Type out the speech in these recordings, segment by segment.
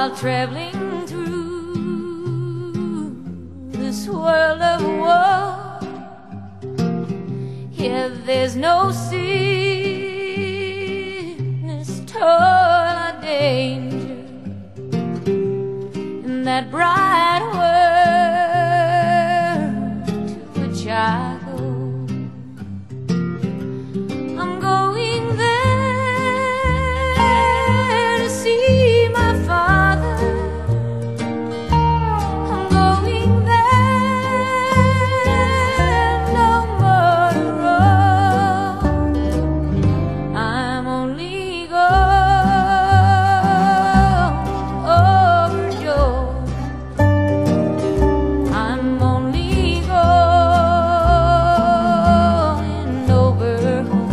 while traveling through this world of war. Here there's no sickness, toil, or danger in that bright world to which I go. I'm going there to see my Father. I'm going there, no more to roam. I'm only going overjoyed. I'm only going over home.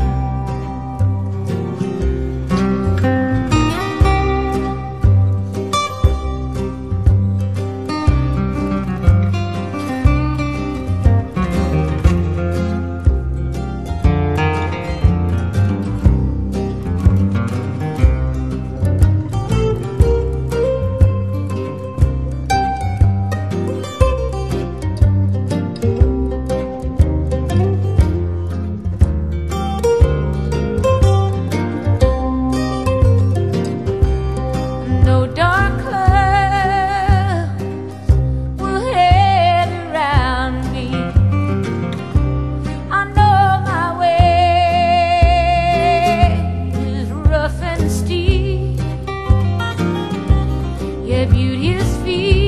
No dark clouds will head around me. I know my way is rough and steep. Your beauty is fierce.